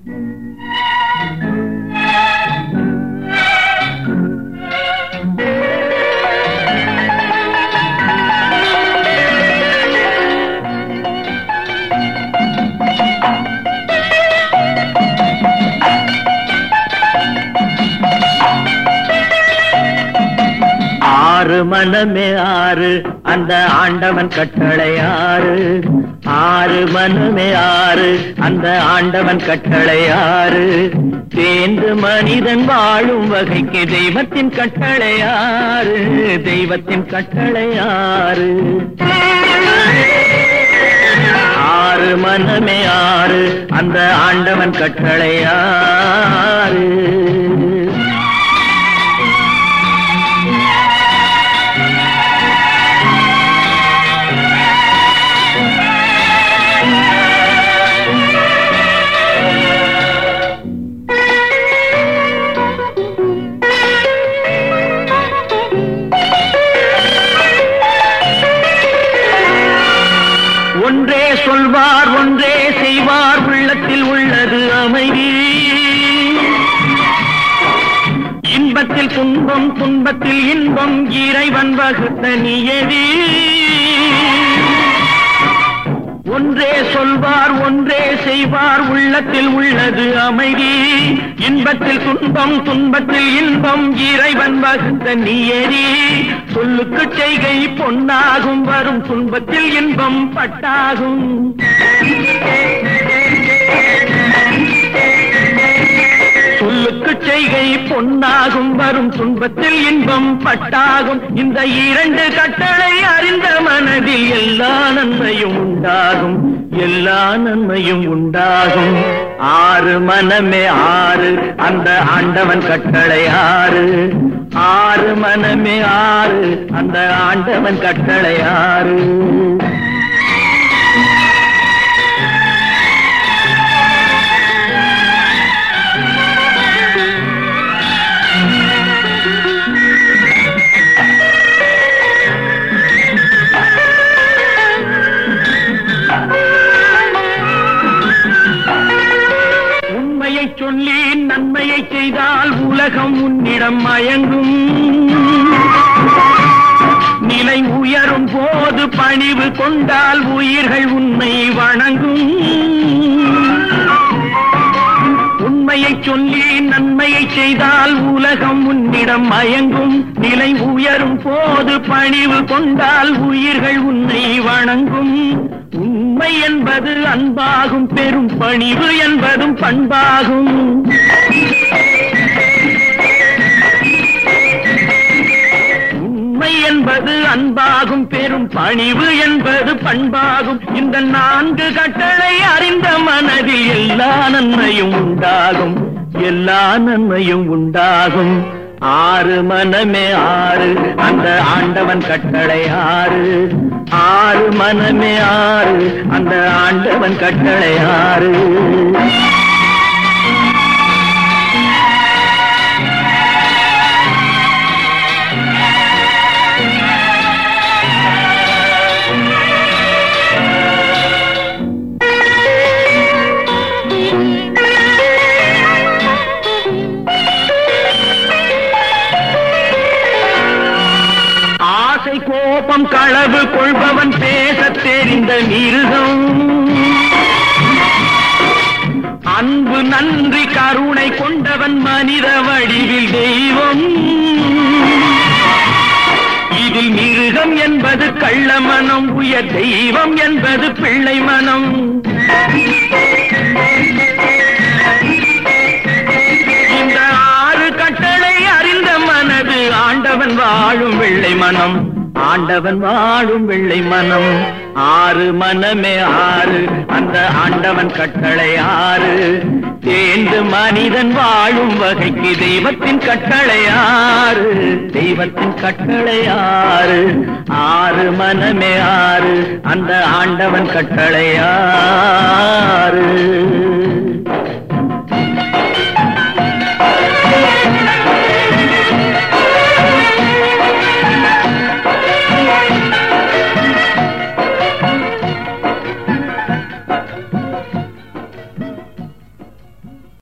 ஆறு மனமே ஆறு அந்த ஆண்டவன் கட்டளை ஆறு. ஆறு மனமே ஆறு அந்த ஆண்டவன் கட்டளை ஆறு. சேர்ந்து மனிதன் வாழும் வகைக்கு தெய்வத்தின் கட்டளை ஆறு. தெய்வத்தின் கட்டளை ஆறு. ஆறு மனமே ஆறு அந்த ஆண்டவன் கட்டளை ஆறு. ஒன்றே சொல்வார் ஒன்றே செய்வார் உள்ளத்தில் உள்ளது அமைதி. இன்பத்தில் துன்பம் துன்பத்தில் இன்பம் இறைவன் வகுத்த நியதி. ஒன்றே சொல்வார் ஒன்றே செய்வார் உள்ளத்தில் உள்ளது அமைதி. இன்பத்தில் துன்பம் துன்பத்தில் இன்பம் இறைவன் வகுத்த நியதி. சொல்லுக்கு செய்கை பொன்னாகும் வரும் துன்பத்தில் இன்பம் பட்டாகும். சொல்லுக்கு செய்கை பொன்னாகும் வரும் துன்பத்தில் இன்பம் பட்டாகும். இந்த இரண்டு கட்டளை அறிந்த மனதில் எல்லா நன்மையும் உண்டாகும். எல்லா நன்மையும் உண்டாகும். ஆறு மனமே ஆறு அந்த ஆண்டவன் கட்டளை ஆறு. ஆறு மனமே ஆறு அந்த ஆண்டவன் கட்டளை ஆறு. சொல்லி நன்மையை செய்தால் உலகம் உன்னிடம் மயங்கும். நிலை உயரும் போது பணிவு கொண்டால் உயிர்கள் உன்னை வணங்கும். உண்மையை சொல்லி நன்மையை செய்தால் உலகம் உன்னிடம் மயங்கும். நிலை உயரும் போது பணிவு கொண்டால் உயிர்கள் உன்னை வணங்கும். உண்மை என்பது அன்பாகும் பெரும் பணிவு என்பதும் பண்பாகும். உண்மை என்பது அன்பாகும் பெரும் பணிவு என்பது பண்பாகும். இந்த நான்கு கட்டளை அறிந்த மனதில் எல்லா நன்மையும் உண்டாகும். எல்லா நன்மையும் உண்டாகும். ஆறு மனமே ஆறு அந்த ஆண்டவன் கட்டளை ஆறு. ஆறு மனமே ஆறு அந்த ஆண்டவன் கட்டளை ஆறு. கோபம் களவு கொள்பவன் பேசத் தெரிந்த மிருகம். அன்பு நன்றி கருணை கொண்டவன் மனித வடிவில் தெய்வம். இதில் மிருகம் என்பது கள்ள மனம். உயர் தெய்வம் என்பது பிள்ளை மனம். இந்த ஆறு கட்டளை அறிந்த மனது ஆண்டவன் வாழும் வெள்ளை மனம். ஆண்டவன் வாழும் வெள்ளை மனம். ஆறு மனமே ஆறு அந்த ஆண்டவன் கட்டளை ஆறு. சேர்ந்து மனிதன் வாழும் வகைக்கு தெய்வத்தின் கட்டளை ஆறு. தெய்வத்தின் கட்டளை ஆறு. ஆறு மனமே ஆறு அந்த ஆண்டவன் கட்டளை ஆறு.